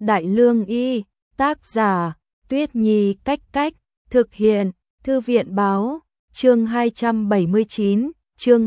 Đại Lương Y, tác giả, Tuyết Nhi Cách Cách, thực hiện, Thư viện báo, chương 279, chương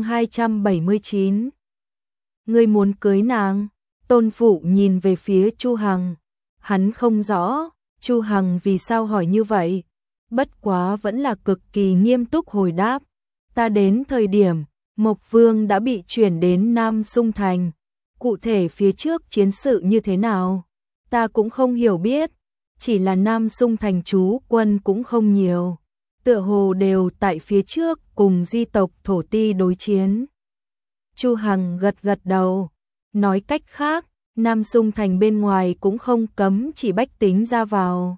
279. Ngươi muốn cưới nàng? Tôn Phụ nhìn về phía Chu Hằng. Hắn không rõ, Chu Hằng vì sao hỏi như vậy. Bất quá vẫn là cực kỳ nghiêm túc hồi đáp. Ta đến thời điểm, Mộc Vương đã bị chuyển đến Nam Sung Thành. Cụ thể phía trước chiến sự như thế nào? Ta cũng không hiểu biết. Chỉ là Nam Sung Thành trú quân cũng không nhiều. Tựa hồ đều tại phía trước cùng di tộc thổ ti đối chiến. Chu Hằng gật gật đầu. Nói cách khác, Nam Sung Thành bên ngoài cũng không cấm chỉ bách tính ra vào.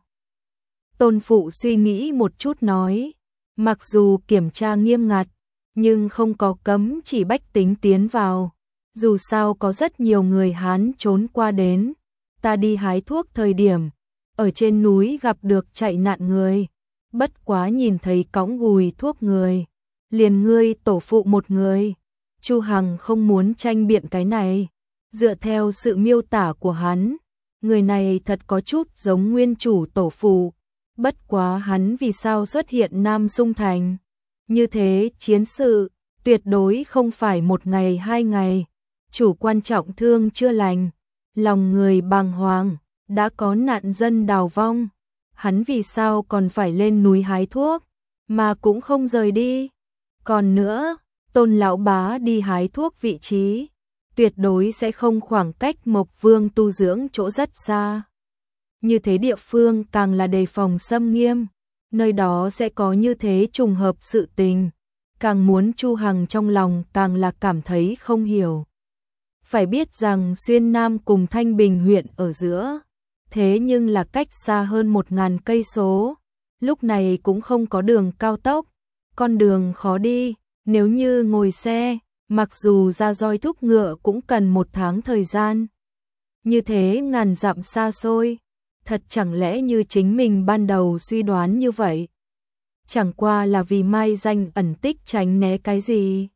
Tôn Phụ suy nghĩ một chút nói. Mặc dù kiểm tra nghiêm ngặt, nhưng không có cấm chỉ bách tính tiến vào. Dù sao có rất nhiều người Hán trốn qua đến. Ta đi hái thuốc thời điểm, ở trên núi gặp được chạy nạn người. Bất quá nhìn thấy cõng gùi thuốc người. Liền ngươi tổ phụ một người. Chu Hằng không muốn tranh biện cái này. Dựa theo sự miêu tả của hắn, người này thật có chút giống nguyên chủ tổ phụ. Bất quá hắn vì sao xuất hiện Nam Sung Thành? Như thế chiến sự, tuyệt đối không phải một ngày hai ngày. Chủ quan trọng thương chưa lành, lòng người bàng hoàng, đã có nạn dân đào vong. Hắn vì sao còn phải lên núi hái thuốc, mà cũng không rời đi. Còn nữa, Tôn lão bá đi hái thuốc vị trí, tuyệt đối sẽ không khoảng cách Mộc Vương tu dưỡng chỗ rất xa. Như thế địa phương càng là đề phòng xâm nghiêm, nơi đó sẽ có như thế trùng hợp sự tình. Càng muốn Chu Hằng trong lòng càng là cảm thấy không hiểu. Phải biết rằng Xuyên Nam cùng Thanh Bình huyện ở giữa, thế nhưng là cách xa hơn 1000 cây số. Lúc này cũng không có đường cao tốc, con đường khó đi, nếu như ngồi xe, mặc dù ra roi thúc ngựa cũng cần 1 tháng thời gian. Như thế ngàn dặm xa xôi, thật chẳng lẽ như chính mình ban đầu suy đoán như vậy? Chẳng qua là vì mai danh ẩn tích tránh né cái gì?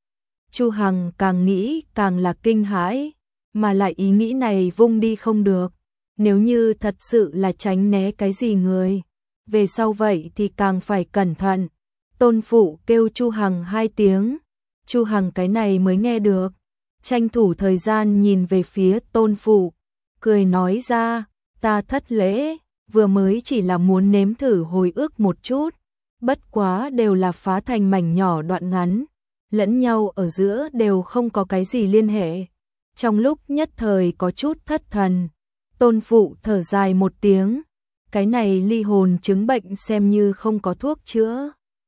Chu Hằng càng nghĩ càng là kinh hãi, mà lại ý nghĩ này vung đi không được. Nếu như thật sự là tránh né cái gì người, về sau vậy thì càng phải cẩn thận. Tôn Phụ kêu Chu Hằng 2 tiếng, Chu Hằng cái này mới nghe được, tranh thủ thời gian nhìn về phía Tôn Phụ, cười nói ra, ta thất lễ, vừa mới chỉ là muốn nếm thử hồi ức một chút, bất quá đều là phá thành mảnh nhỏ đoạn ngắn, lẫn nhau ở giữa đều không có cái gì liên hệ. Trong lúc nhất thời có chút thất thần, Tôn Phụ thở dài một tiếng, cái này ly hồn chứng bệnh xem như không có thuốc chữa.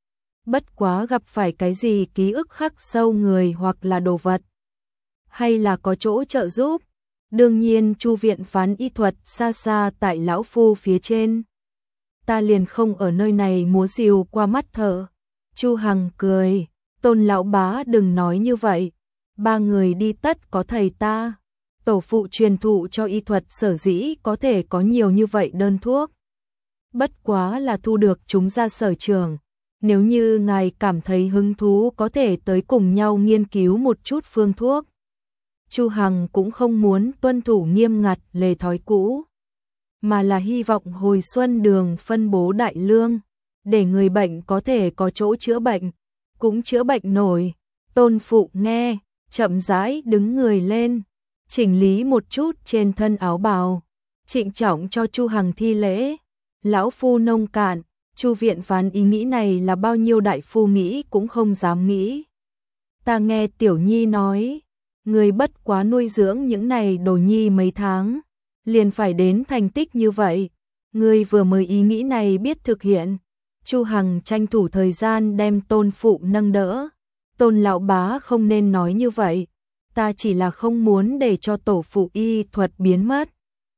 Bất quá gặp phải cái gì ký ức khắc sâu người hoặc là đồ vật, hay là có chỗ trợ giúp. Đương nhiên Chu viện phán y thuật xa xa tại lão phu phía trên. Ta liền không ở nơi này múa rìu qua mắt thở. Chu Hằng cười, Tôn lão bá đừng nói như vậy. 3 người đi tất có thầy ta. Tổ phụ truyền thụ cho y thuật sở dĩ có thể có nhiều như vậy đơn thuốc. Bất quá là thu được chúng ra sở trường. Nếu như ngài cảm thấy hứng thú có thể tới cùng nhau nghiên cứu một chút phương thuốc. Chu Hằng cũng không muốn tuân thủ nghiêm ngặt lề thói cũ, mà là hy vọng hồi xuân đường phân bố đại lương, để người bệnh có thể có chỗ chữa bệnh, cũng chữa bệnh nổi. Tôn Phụ nghe, chậm rãi đứng người lên, chỉnh lý một chút trên thân áo bào, trịnh trọng cho Chu Hằng thi lễ. Lão phu nông cạn, Chu viện phán ý nghĩ này là bao nhiêu đại phu nghĩ cũng không dám nghĩ. Ta nghe Tiểu Nhi nói, người bất quá nuôi dưỡng những này đồ nhi mấy tháng, liền phải đến thành tích như vậy. Người vừa mới ý nghĩ này biết thực hiện. Chu Hằng tranh thủ thời gian đem Tôn Phụ nâng đỡ. Tôn lão bá không nên nói như vậy, ta chỉ là không muốn để cho tổ phụ y thuật biến mất.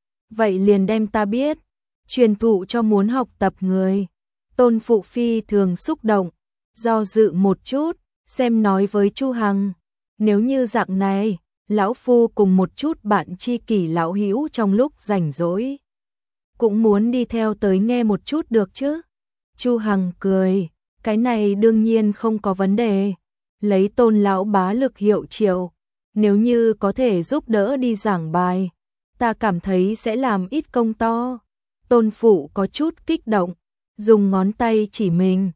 Vậy liền đem ta biết, truyền thụ cho muốn học tập người. Tôn Phụ phi thường xúc động, do dự một chút, xem nói với Chu Hằng, nếu như dạng này, lão phu cùng một chút bạn tri kỷ lão hữu trong lúc rảnh rỗi, cũng muốn đi theo tới nghe một chút được chứ? Chu Hằng cười, cái này đương nhiên không có vấn đề. Lấy Tôn lão bá lực hiệu triệu, nếu như có thể giúp đỡ đi giảng bài, ta cảm thấy sẽ làm ít công to. Tôn Phụ có chút kích động, dùng ngón tay chỉ mình.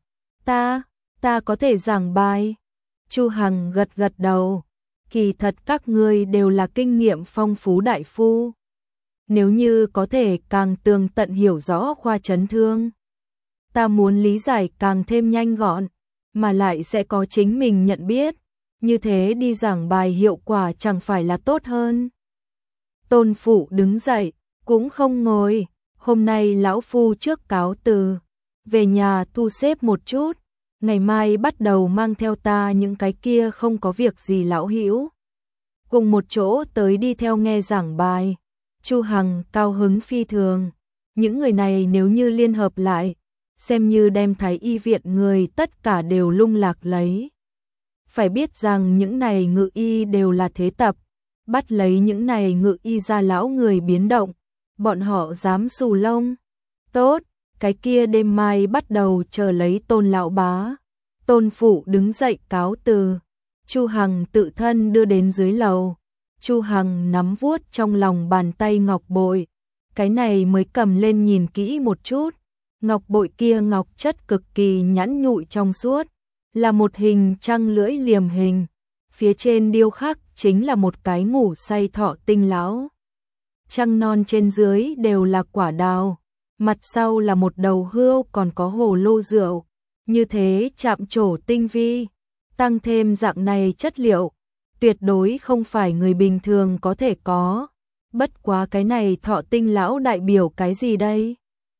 Ta có thể giảng bài. Chu Hằng gật gật đầu. Kỳ thật các ngươi đều là kinh nghiệm phong phú đại phu. Nếu như có thể càng tường tận hiểu rõ khoa chấn thương, ta muốn lý giải càng thêm nhanh gọn, mà lại sẽ có chính mình nhận biết. Như thế đi giảng bài hiệu quả chẳng phải là tốt hơn. Tôn Phụ đứng dậy, cũng không ngồi. Hôm nay lão phu trước cáo từ, về nhà thu xếp một chút, ngày mai bắt đầu mang theo ta những cái kia không có việc gì lão hữu cùng một chỗ tới đi theo nghe giảng bài. Chu Hằng cao hứng phi thường, những người này nếu như liên hợp lại, xem như đem Thái Y viện người tất cả đều lung lạc lấy. Phải biết rằng những này ngự y đều là thế tập, bắt lấy những này ngự y ra lão người biến động, bọn họ dám xù lông. Tốt, cái kia đêm mai bắt đầu chờ lấy Tôn lão bá. Tôn Phụ đứng dậy cáo từ, Chu Hằng tự thân đưa đến dưới lầu. Chu Hằng nắm vuốt trong lòng bàn tay ngọc bội, cái này mới cầm lên nhìn kỹ một chút. Ngọc bội kia ngọc chất cực kỳ nhẵn nhụi trong suốt, là một hình trăng lưỡi liềm hình, phía trên điêu khắc chính là một cái ngủ say thọ tinh lão. Trăng non trên dưới đều là quả đào, mặt sau là một đầu hươu còn có hồ lô rượu, như thế chạm trổ tinh vi, tăng thêm dạng này chất liệu, tuyệt đối không phải người bình thường có thể có. Bất quá cái này thọ tinh lão đại biểu cái gì đây?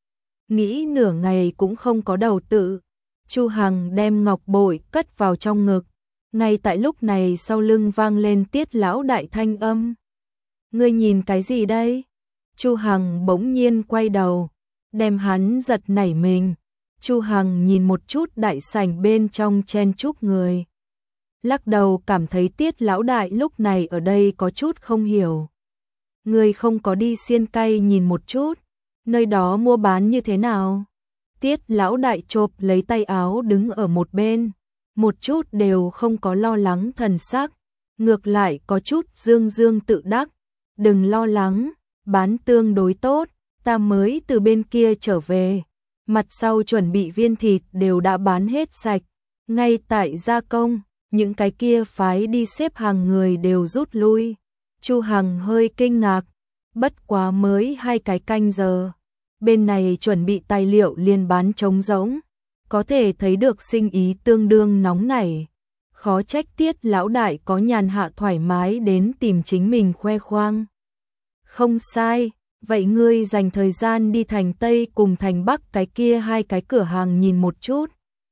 Nghĩ nửa ngày cũng không có đầu tự. Chu Hằng đem ngọc bội cất vào trong ngực. Ngay tại lúc này sau lưng vang lên Tiết lão đại thanh âm. Ngươi nhìn cái gì đây? Chu Hằng bỗng nhiên quay đầu, đem hắn giật nảy mình. Chu Hằng nhìn một chút đại sảnh bên trong chen chúc người, lắc đầu cảm thấy Tiết lão đại lúc này ở đây có chút không hiểu. Người không có đi xiên cay nhìn một chút, nơi đó mua bán như thế nào? Tiết lão đại chộp lấy tay áo đứng ở một bên, một chút đều không có lo lắng thần sắc, ngược lại có chút dương dương tự đắc. Đừng lo lắng, bán tương đối tốt, ta mới từ bên kia trở về, mặt sau chuẩn bị viên thịt đều đã bán hết sạch, ngay tại gia công, những cái kia phái đi xếp hàng người đều rút lui. Chu Hằng hơi kinh ngạc, bất quá mới 2 cái canh giờ, bên này chuẩn bị tài liệu liền bán trống rỗng, có thể thấy được sinh ý tương đương nóng nảy. Khó trách Tiết lão đại có nhàn hạ thoải mái đến tìm chính mình khoe khoang. Không sai, vậy ngươi dành thời gian đi thành Tây cùng thành Bắc cái kia 2 cái cửa hàng nhìn một chút.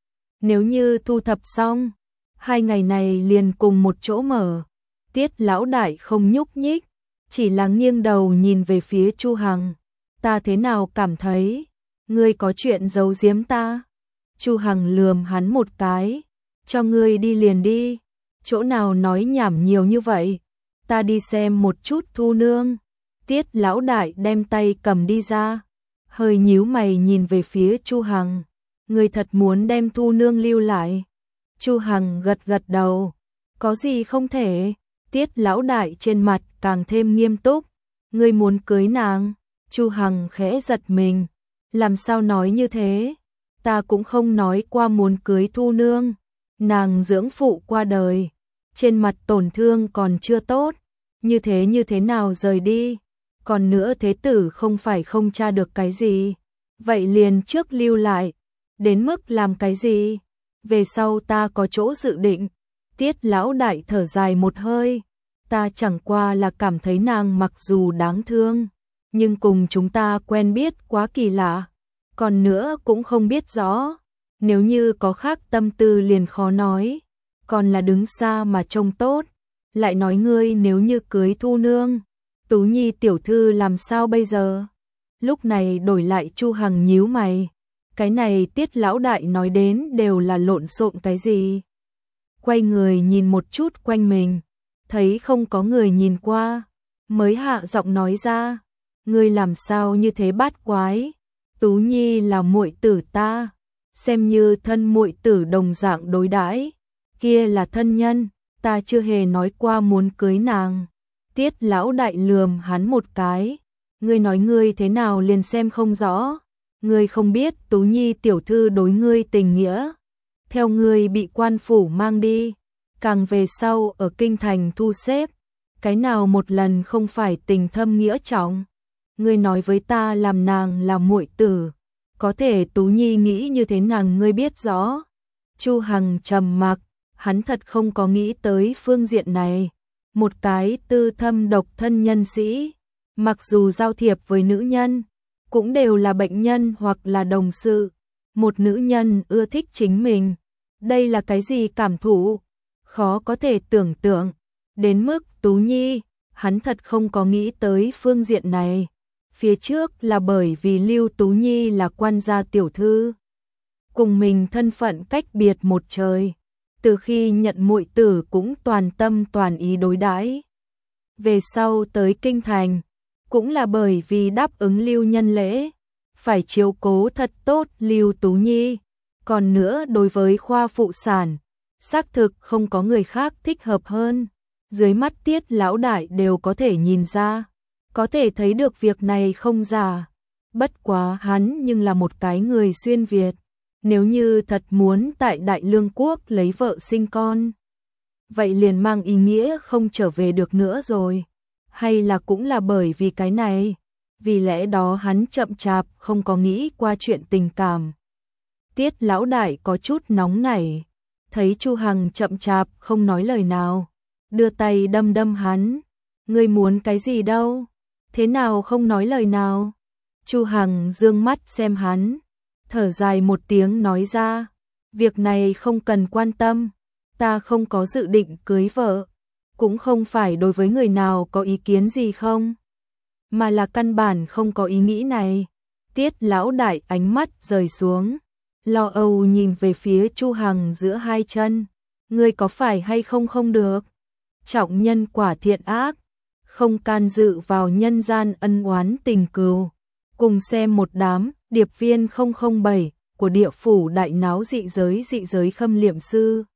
Nếu như thu thập xong, 2 ngày này liền cùng một chỗ mở. Tiết lão đại không nhúc nhích, chỉ là nghiêng đầu nhìn về phía Chu Hằng. Ta thế nào cảm thấy, ngươi có chuyện giấu giếm ta? Chu Hằng lườm hắn một cái, cho ngươi đi liền đi, chỗ nào nói nhảm nhiều như vậy, ta đi xem một chút Thu nương. Tiết lão đại đem tay cầm đi ra, hơi nhíu mày nhìn về phía Chu Hằng, ngươi thật muốn đem Thu nương lưu lại? Chu Hằng gật gật đầu, có gì không thể? Tiết lão đại trên mặt càng thêm nghiêm túc, ngươi muốn cưới nàng? Chu Hằng khẽ giật mình, làm sao nói như thế? Ta cũng không nói qua muốn cưới Thu nương, nàng dưỡng phụ qua đời, trên mặt tổn thương còn chưa tốt, như thế nào rời đi? Còn nữa thế tử không phải không tra được cái gì, vậy liền trước lưu lại, đến mức làm cái gì? Về sau ta có chỗ dự định. Tiết lão đại thở dài một hơi, ta chẳng qua là cảm thấy nàng mặc dù đáng thương, nhưng cùng chúng ta quen biết quá kỳ lạ, còn nữa cũng không biết rõ, nếu như có khác tâm tư liền khó nói, còn là đứng xa mà trông tốt. Lại nói ngươi nếu như cưới Thu nương, Tú Nhi tiểu thư làm sao bây giờ? Lúc này đổi lại Chu Hằng nhíu mày, cái này Tiết lão đại nói đến đều là lộn xộn cái gì? Quay người nhìn một chút quanh mình, thấy không có người nhìn qua, mới hạ giọng nói ra, ngươi làm sao như thế bát quái? Tú Nhi là muội tử ta, xem như thân muội tử đồng dạng đối đãi, kia là thân nhân, ta chưa hề nói qua muốn cưới nàng. Tiết lão đại lườm hắn một cái. Ngươi nói ngươi thế nào liền xem không rõ. Ngươi không biết Tú Nhi tiểu thư đối ngươi tình nghĩa. Theo ngươi bị quan phủ mang đi. Càng về sau ở kinh thành thu xếp. Cái nào một lần không phải tình thâm nghĩa trọng. Ngươi nói với ta làm nàng là muội tử. Có thể Tú Nhi nghĩ như thế nàng ngươi biết rõ. Chu Hằng trầm mặc, hắn thật không có nghĩ tới phương diện này. Một cái tư thâm độc thân nhân sĩ, mặc dù giao thiệp với nữ nhân, cũng đều là bệnh nhân hoặc là đồng sự. Một nữ nhân ưa thích chính mình, đây là cái gì cảm thụ? Khó có thể tưởng tượng. Đến mức Tú Nhi, hắn thật không có nghĩ tới phương diện này. Phía trước là bởi vì Lưu Tú Nhi là quan gia tiểu thư. Cùng mình thân phận cách biệt một trời. Từ khi nhận muội tử cũng toàn tâm toàn ý đối đãi. Về sau tới kinh thành, cũng là bởi vì đáp ứng Lưu nhân lễ, phải chiếu cố thật tốt Lưu Tú Nhi. Còn nữa đối với khoa phụ sản, xác thực không có người khác thích hợp hơn. Dưới mắt Tiết lão đại đều có thể nhìn ra, có thể thấy được việc này không giả. Bất quá hắn nhưng là một cái người xuyên Việt. Nếu như thật muốn tại Đại Lương Quốc lấy vợ sinh con, vậy liền mang ý nghĩa không trở về được nữa rồi. Hay là cũng là bởi vì cái này, vì lẽ đó hắn chậm chạp không có nghĩ qua chuyện tình cảm. Tiết lão đại có chút nóng nảy, thấy Chu Hằng chậm chạp không nói lời nào, đưa tay đâm đâm hắn. Ngươi muốn cái gì đâu? Thế nào không nói lời nào? Chu Hằng dương mắt xem hắn, thở dài một tiếng nói ra, việc này không cần quan tâm, ta không có dự định cưới vợ, cũng không phải đối với người nào có ý kiến gì không, mà là căn bản không có ý nghĩ này. Tiết lão đại ánh mắt rời xuống, lo âu nhìn về phía Chu Hằng giữa hai chân, ngươi có phải hay không không được, trọng nhân quả thiện ác, không can dự vào nhân gian ân oán tình cừu. Cùng xem một đám điệp viên 007 của địa phủ đại náo dị giới khâm liệm sư.